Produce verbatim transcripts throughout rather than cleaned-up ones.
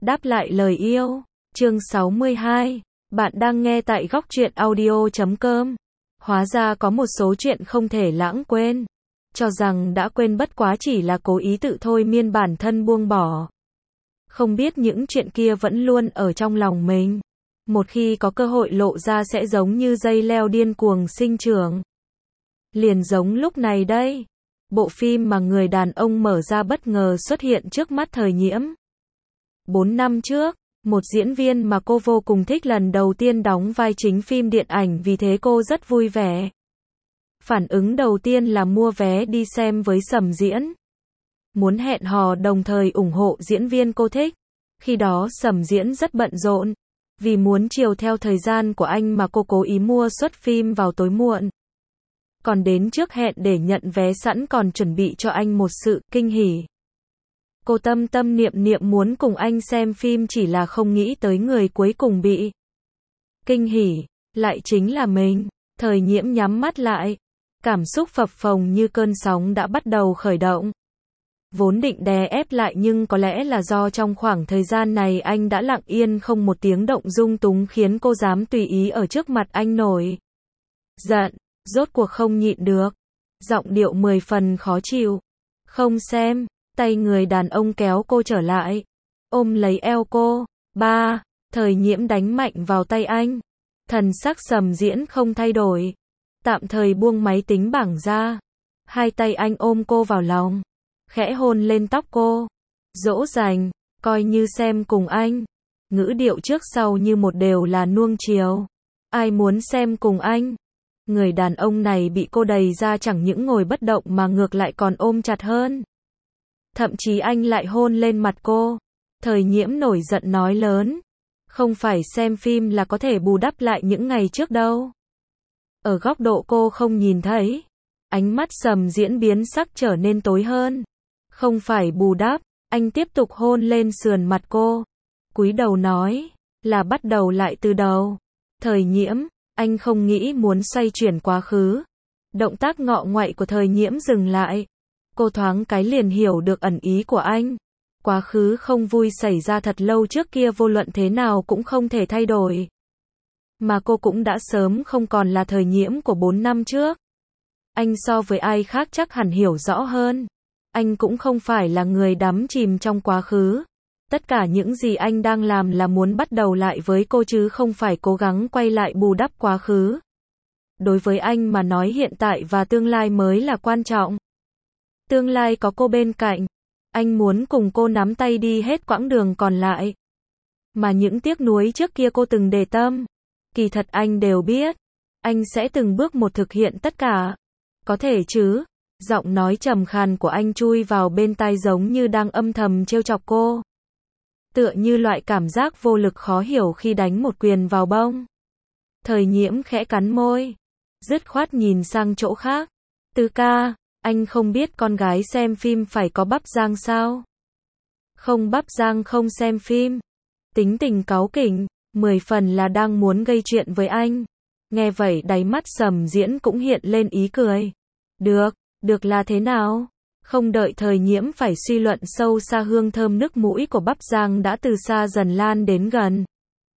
Đáp lại lời yêu. Chương sáu mươi hai. Bạn đang nghe tại góc truyện audio chấm com. Hóa ra có một số chuyện không thể lãng quên. Cho rằng đã quên bất quá chỉ là cố ý tự thôi miên bản thân buông bỏ. Không biết những chuyện kia vẫn luôn ở trong lòng mình. Một khi có cơ hội lộ ra sẽ giống như dây leo điên cuồng sinh trưởng. Liền giống lúc này đây. Bộ phim mà người đàn ông mở ra bất ngờ xuất hiện trước mắt Thời Nhiễm. Bốn năm trước, một diễn viên mà cô vô cùng thích lần đầu tiên đóng vai chính phim điện ảnh, vì thế cô rất vui vẻ. Phản ứng đầu tiên là mua vé đi xem với Sầm Diễn. Muốn hẹn hò đồng thời ủng hộ diễn viên cô thích. Khi đó Sầm Diễn rất bận rộn. Vì muốn chiều theo thời gian của anh mà cô cố ý mua suất phim vào tối muộn. Còn đến trước hẹn để nhận vé sẵn còn chuẩn bị cho anh một sự kinh hỉ. Cô tâm tâm niệm niệm muốn cùng anh xem phim, chỉ là không nghĩ tới người cuối cùng bị kinh hỉ lại chính là mình. Thời Nhiễm nhắm mắt lại. Cảm xúc phập phồng như cơn sóng đã bắt đầu khởi động. Vốn định đè ép lại, nhưng có lẽ là do trong khoảng thời gian này anh đã lặng yên không một tiếng động dung túng, khiến cô dám tùy ý ở trước mặt anh nổi giận. Rốt cuộc không nhịn được. Giọng điệu mười phần khó chịu. Không xem. Tay người đàn ông kéo cô trở lại. Ôm lấy eo cô. Ba. Thời Nhiễm đánh mạnh vào tay anh. Thần sắc Sầm Diễn không thay đổi. Tạm thời buông máy tính bảng ra. Hai tay anh ôm cô vào lòng. Khẽ hôn lên tóc cô. Dỗ dành. Coi như xem cùng anh. Ngữ điệu trước sau như một đều là nuông chiều. Ai muốn xem cùng anh? Người đàn ông này bị cô đẩy ra chẳng những ngồi bất động mà ngược lại còn ôm chặt hơn. Thậm chí anh lại hôn lên mặt cô. Thời Nhiễm nổi giận nói lớn. Không phải xem phim là có thể bù đắp lại những ngày trước đâu. Ở góc độ cô không nhìn thấy. Ánh mắt Sầm Diễn biến sắc trở nên tối hơn. Không phải bù đắp. Anh tiếp tục hôn lên sườn mặt cô. Cúi đầu nói. Là bắt đầu lại từ đầu. Thời Nhiễm. Anh không nghĩ muốn xoay chuyển quá khứ. Động tác ngọ ngoại của Thời Nhiễm dừng lại. Cô thoáng cái liền hiểu được ẩn ý của anh. Quá khứ không vui xảy ra thật lâu trước kia vô luận thế nào cũng không thể thay đổi. Mà cô cũng đã sớm không còn là Thời Nhiễm của bốn năm trước. Anh so với ai khác chắc hẳn hiểu rõ hơn. Anh cũng không phải là người đắm chìm trong quá khứ. Tất cả những gì anh đang làm là muốn bắt đầu lại với cô chứ không phải cố gắng quay lại bù đắp quá khứ. Đối với anh mà nói hiện tại và tương lai mới là quan trọng. Tương lai có cô bên cạnh. Anh muốn cùng cô nắm tay đi hết quãng đường còn lại. Mà những tiếc nuối trước kia cô từng để tâm. Kỳ thật anh đều biết. Anh sẽ từng bước một thực hiện tất cả. Có thể chứ. Giọng nói trầm khàn của anh chui vào bên tai giống như đang âm thầm trêu chọc cô. Tựa như loại cảm giác vô lực khó hiểu khi đánh một quyền vào bông. Thời Nhiễm khẽ cắn môi. Dứt khoát nhìn sang chỗ khác. Tư ca, anh không biết con gái xem phim phải có bắp rang sao? Không bắp rang không xem phim. Tính tình cáu kỉnh, mười phần là đang muốn gây chuyện với anh. Nghe vậy đáy mắt Sầm Diễn cũng hiện lên ý cười. Được, được là thế nào? Không đợi Thời Nhiễm phải suy luận sâu xa, hương thơm nước mũi của bắp rang đã từ xa dần lan đến gần.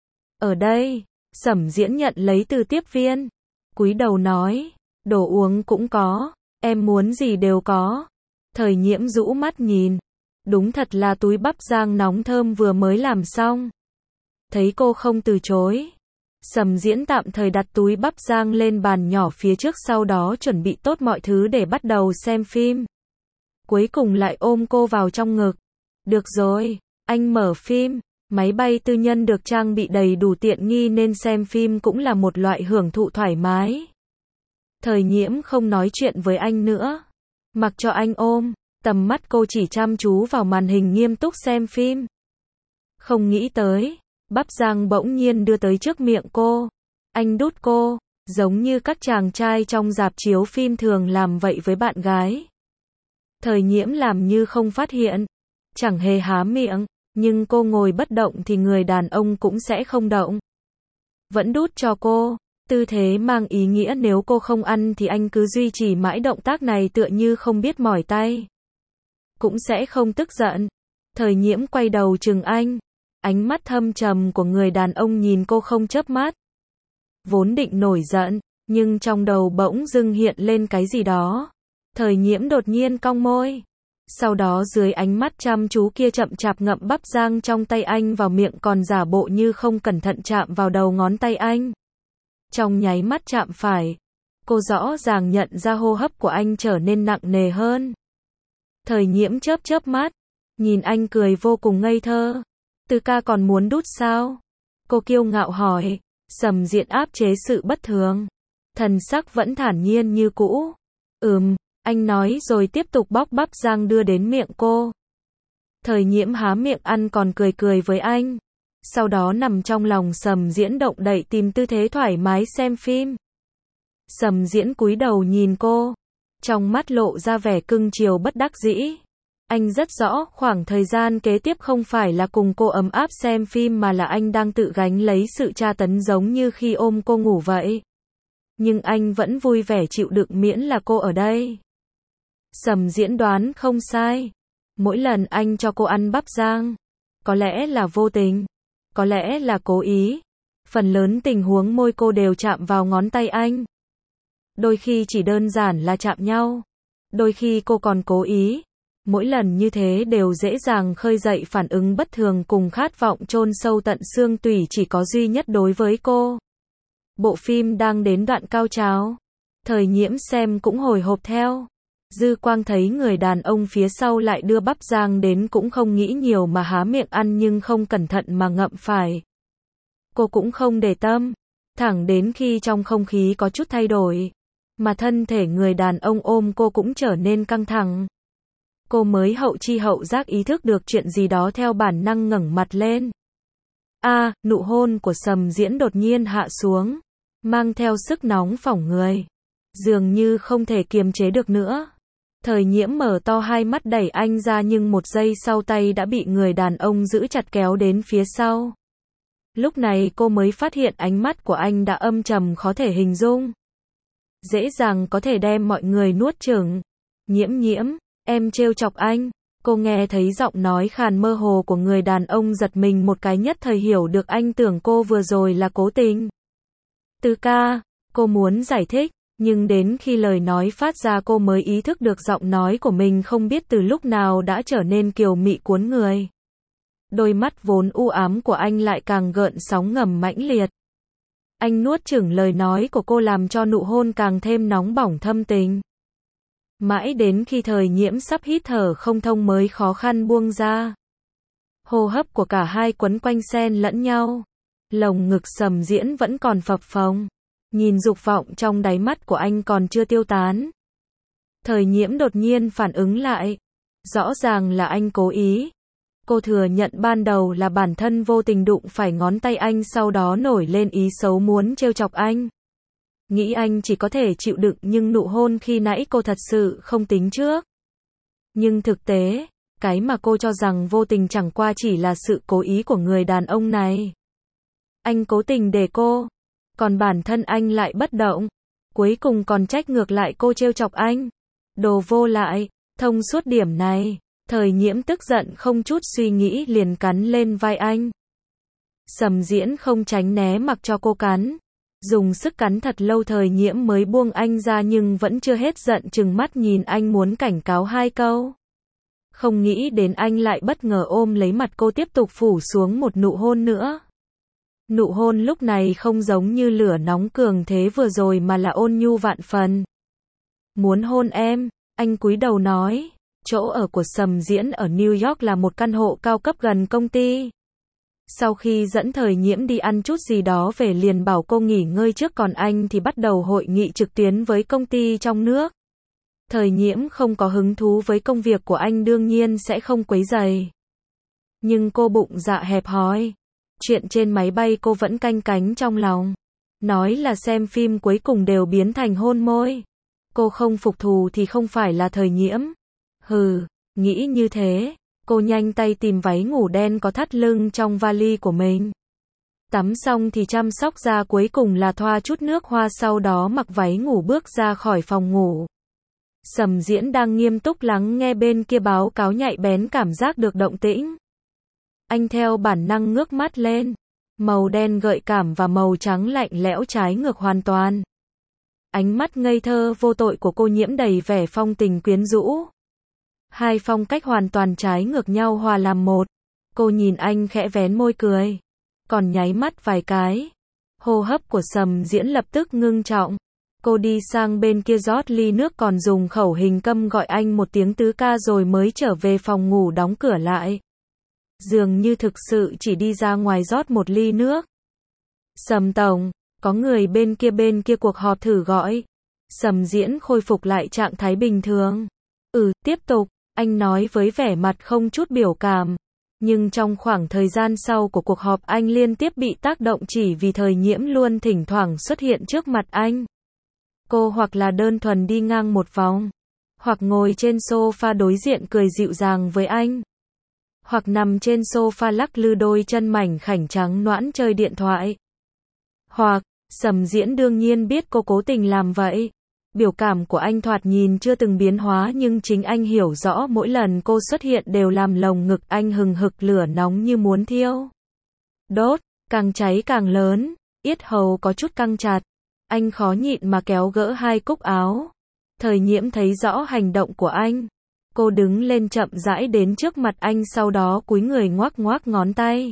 Ở đây, Sầm Diễn nhận lấy từ tiếp viên. Cúi đầu nói, đồ uống cũng có, em muốn gì đều có. Thời Nhiễm rũ mắt nhìn. Đúng thật là túi bắp rang nóng thơm vừa mới làm xong. Thấy cô không từ chối. Sầm Diễn tạm thời đặt túi bắp rang lên bàn nhỏ phía trước, sau đó chuẩn bị tốt mọi thứ để bắt đầu xem phim. Cuối cùng lại ôm cô vào trong ngực. Được rồi, anh mở phim. Máy bay tư nhân được trang bị đầy đủ tiện nghi nên xem phim cũng là một loại hưởng thụ thoải mái. Thời Nhiễm không nói chuyện với anh nữa. Mặc cho anh ôm, tầm mắt cô chỉ chăm chú vào màn hình nghiêm túc xem phim. Không nghĩ tới, bắp rang bỗng nhiên đưa tới trước miệng cô. Anh đút cô, giống như các chàng trai trong rạp chiếu phim thường làm vậy với bạn gái. Thời Nhiễm làm như không phát hiện, chẳng hề há miệng, nhưng cô ngồi bất động thì người đàn ông cũng sẽ không động. Vẫn đút cho cô, tư thế mang ý nghĩa nếu cô không ăn thì anh cứ duy trì mãi động tác này tựa như không biết mỏi tay. Cũng sẽ không tức giận. Thời Nhiễm quay đầu chừng anh. Ánh mắt thâm trầm của người đàn ông nhìn cô không chớp mắt. Vốn định nổi giận, nhưng trong đầu bỗng dưng hiện lên cái gì đó. Thời Nhiễm đột nhiên cong môi. Sau đó dưới ánh mắt chăm chú kia chậm chạp ngậm bắp rang trong tay anh vào miệng, còn giả bộ như không cẩn thận chạm vào đầu ngón tay anh. Trong nháy mắt chạm phải, cô rõ ràng nhận ra hô hấp của anh trở nên nặng nề hơn. Thời Nhiễm chớp chớp mắt, nhìn anh cười vô cùng ngây thơ. Từ ca còn muốn đút sao? Cô kiêu ngạo hỏi. Sầm Diễn áp chế sự bất thường. Thần sắc vẫn thản nhiên như cũ. Ừm, anh nói rồi tiếp tục bóc bắp rang đưa đến miệng cô. Thời Nhiễm há miệng ăn còn cười cười với anh. Sau đó nằm trong lòng Sầm Diễn động đậy tìm tư thế thoải mái xem phim. Sầm Diễn cúi đầu nhìn cô. Trong mắt lộ ra vẻ cưng chiều bất đắc dĩ. Anh rất rõ khoảng thời gian kế tiếp không phải là cùng cô ấm áp xem phim mà là anh đang tự gánh lấy sự tra tấn giống như khi ôm cô ngủ vậy. Nhưng anh vẫn vui vẻ chịu đựng miễn là cô ở đây. Sầm Diễn đoán không sai. Mỗi lần anh cho cô ăn bắp rang, có lẽ là vô tình, có lẽ là cố ý. Phần lớn tình huống môi cô đều chạm vào ngón tay anh. Đôi khi chỉ đơn giản là chạm nhau. Đôi khi cô còn cố ý. Mỗi lần như thế đều dễ dàng khơi dậy phản ứng bất thường cùng khát vọng chôn sâu tận xương tủy chỉ có duy nhất đối với cô. Bộ phim đang đến đoạn cao trào. Thời Nhiễm xem cũng hồi hộp theo. Dư quang thấy người đàn ông phía sau lại đưa bắp rang đến cũng không nghĩ nhiều mà há miệng ăn nhưng không cẩn thận mà ngậm phải. Cô cũng không để tâm. Thẳng đến khi trong không khí có chút thay đổi, mà thân thể người đàn ông ôm cô cũng trở nên căng thẳng. Cô mới hậu chi hậu giác ý thức được chuyện gì đó, theo bản năng ngẩng mặt lên. A, à, nụ hôn của Sầm Diễn đột nhiên hạ xuống, mang theo sức nóng phỏng người, dường như không thể kiềm chế được nữa. Thời Nhiễm mở to hai mắt đẩy anh ra nhưng một giây sau tay đã bị người đàn ông giữ chặt kéo đến phía sau. Lúc này cô mới phát hiện ánh mắt của anh đã âm trầm khó thể hình dung. Dễ dàng có thể đem mọi người nuốt chửng. Nhiễm Nhiễm, em trêu chọc anh. Cô nghe thấy giọng nói khàn mơ hồ của người đàn ông, giật mình một cái, nhất thời hiểu được anh tưởng cô vừa rồi là cố tình. Từ ca, cô muốn giải thích, nhưng đến khi lời nói phát ra cô mới ý thức được giọng nói của mình không biết từ lúc nào đã trở nên kiều mị cuốn người. Đôi mắt vốn u ám của anh lại càng gợn sóng ngầm mãnh liệt. Anh nuốt chửng lời nói của cô làm cho nụ hôn càng thêm nóng bỏng thâm tình. Mãi đến khi Thời Nhiễm sắp hít thở không thông mới khó khăn buông ra. Hô hấp của cả hai quấn quanh xen lẫn nhau. Lồng ngực Sầm Diễn vẫn còn phập phồng. Nhìn dục vọng trong đáy mắt của anh còn chưa tiêu tán. Thời Nhiễm đột nhiên phản ứng lại. Rõ ràng là anh cố ý. Cô thừa nhận ban đầu là bản thân vô tình đụng phải ngón tay anh, sau đó nổi lên ý xấu muốn trêu chọc anh. Nghĩ anh chỉ có thể chịu đựng, nhưng nụ hôn khi nãy cô thật sự không tính trước. Nhưng thực tế, cái mà cô cho rằng vô tình chẳng qua chỉ là sự cố ý của người đàn ông này. Anh cố tình để cô, còn bản thân anh lại bất động. Cuối cùng còn trách ngược lại cô trêu chọc anh. Đồ vô lại, thông suốt điểm này. Thời Nhiễm tức giận không chút suy nghĩ liền cắn lên vai anh. Sầm Diễn không tránh né mặc cho cô cắn. Dùng sức cắn thật lâu Thời Nhiễm mới buông anh ra, nhưng vẫn chưa hết giận, trừng mắt nhìn anh muốn cảnh cáo hai câu. Không nghĩ đến anh lại bất ngờ ôm lấy mặt cô tiếp tục phủ xuống một nụ hôn nữa. Nụ hôn lúc này không giống như lửa nóng cường thế vừa rồi mà là ôn nhu vạn phần. Muốn hôn em, anh cúi đầu nói. Chỗ ở của Sầm Diễn ở New York là một căn hộ cao cấp gần công ty. Sau khi dẫn Thời Nhiễm đi ăn chút gì đó về liền bảo cô nghỉ ngơi trước, còn anh thì bắt đầu hội nghị trực tuyến với công ty trong nước. Thời Nhiễm không có hứng thú với công việc của anh đương nhiên sẽ không quấy rầy. Nhưng cô bụng dạ hẹp hòi. Chuyện trên máy bay cô vẫn canh cánh trong lòng. Nói là xem phim cuối cùng đều biến thành hôn môi. Cô không phục thù thì không phải là Thời Nhiễm. Hừ, nghĩ như thế, cô nhanh tay tìm váy ngủ đen có thắt lưng trong vali của mình. Tắm xong thì chăm sóc da, cuối cùng là thoa chút nước hoa, sau đó mặc váy ngủ bước ra khỏi phòng ngủ. Sầm Diễn đang nghiêm túc lắng nghe bên kia báo cáo nhạy bén cảm giác được động tĩnh. Anh theo bản năng ngước mắt lên. Màu đen gợi cảm và màu trắng lạnh lẽo trái ngược hoàn toàn. Ánh mắt ngây thơ vô tội của cô nhiễm đầy vẻ phong tình quyến rũ. Hai phong cách hoàn toàn trái ngược nhau hòa làm một. Cô nhìn anh khẽ vén môi cười. Còn nháy mắt vài cái. Hô hấp của Sầm Diễn lập tức ngưng trọng. Cô đi sang bên kia rót ly nước còn dùng khẩu hình câm gọi anh một tiếng tứ ca rồi mới trở về phòng ngủ đóng cửa lại. Dường như thực sự chỉ đi ra ngoài rót một ly nước. Sầm tổng, có người bên kia bên kia cuộc họp thử gọi. Sầm Diễn khôi phục lại trạng thái bình thường. Ừ, tiếp tục, anh nói với vẻ mặt không chút biểu cảm. Nhưng trong khoảng thời gian sau của cuộc họp anh liên tiếp bị tác động chỉ vì Thời Nhiễm luôn thỉnh thoảng xuất hiện trước mặt anh. Cô hoặc là đơn thuần đi ngang một vòng, hoặc ngồi trên sofa đối diện cười dịu dàng với anh, hoặc nằm trên sofa lắc lư đôi chân mảnh khảnh trắng nõn chơi điện thoại. Hoặc, Sầm Diễn đương nhiên biết cô cố tình làm vậy. Biểu cảm của anh thoạt nhìn chưa từng biến hóa nhưng chính anh hiểu rõ mỗi lần cô xuất hiện đều làm lồng ngực anh hừng hực lửa nóng như muốn thiêu. Đốt, càng cháy càng lớn, yết hầu có chút căng chặt. Anh khó nhịn mà kéo gỡ hai cúc áo. Thời Nhiễm thấy rõ hành động của anh. Cô đứng lên chậm rãi đến trước mặt anh sau đó cúi người ngoắc ngoắc ngón tay.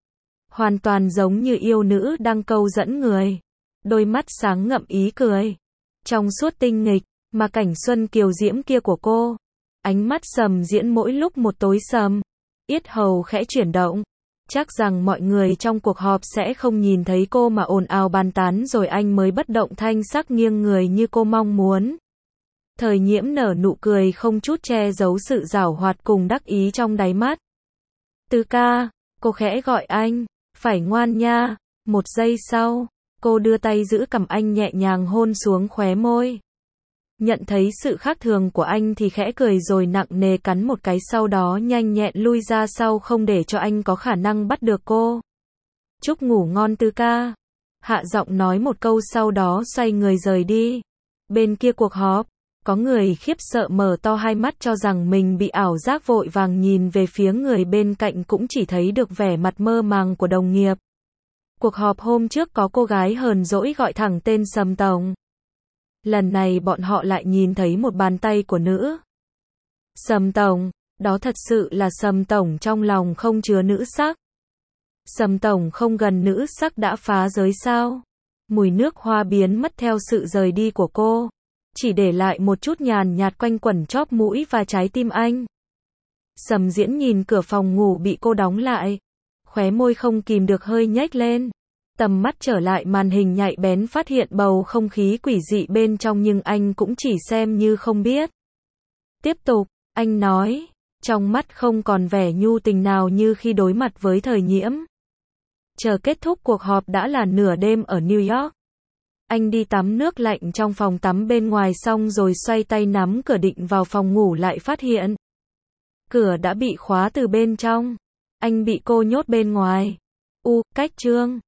Hoàn toàn giống như yêu nữ đang câu dẫn người. Đôi mắt sáng ngậm ý cười. Trong suốt tinh nghịch, mà cảnh xuân kiều diễm kia của cô. Ánh mắt Sầm Diễn mỗi lúc một tối sầm. Yết hầu khẽ chuyển động. Chắc rằng mọi người trong cuộc họp sẽ không nhìn thấy cô mà ồn ào bàn tán rồi anh mới bất động thanh sắc nghiêng người như cô mong muốn. Thời Nhiễm nở nụ cười không chút che giấu sự giảo hoạt cùng đắc ý trong đáy mắt. Tứ ca, cô khẽ gọi anh, phải ngoan nha. Một giây sau, cô đưa tay giữ cằm anh nhẹ nhàng hôn xuống khóe môi. Nhận thấy sự khác thường của anh thì khẽ cười rồi nặng nề cắn một cái sau đó nhanh nhẹn lui ra sau không để cho anh có khả năng bắt được cô. Chúc ngủ ngon tứ ca. Hạ giọng nói một câu sau đó xoay người rời đi. Bên kia cuộc họp, có người khiếp sợ mở to hai mắt cho rằng mình bị ảo giác vội vàng nhìn về phía người bên cạnh cũng chỉ thấy được vẻ mặt mơ màng của đồng nghiệp. Cuộc họp hôm trước có cô gái hờn dỗi gọi thẳng tên Sầm tổng. Lần này bọn họ lại nhìn thấy một bàn tay của nữ. Sầm tổng, đó thật sự là Sầm tổng trong lòng không chứa nữ sắc. Sầm tổng không gần nữ sắc đã phá giới sao? Mùi nước hoa biến mất theo sự rời đi của cô, chỉ để lại một chút nhàn nhạt quanh quẩn chóp mũi và trái tim anh. Sầm Diễn nhìn cửa phòng ngủ bị cô đóng lại, khóe môi không kìm được hơi nhếch lên. Tầm mắt trở lại màn hình nhạy bén phát hiện bầu không khí quỷ dị bên trong nhưng anh cũng chỉ xem như không biết. Tiếp tục, anh nói, trong mắt không còn vẻ nhu tình nào như khi đối mặt với Thời Nhiễm. Chờ kết thúc cuộc họp đã là nửa đêm ở New York. Anh đi tắm nước lạnh trong phòng tắm bên ngoài xong rồi xoay tay nắm cửa định vào phòng ngủ lại phát hiện. Cửa đã bị khóa từ bên trong. Anh bị cô nhốt bên ngoài. U, cách chương.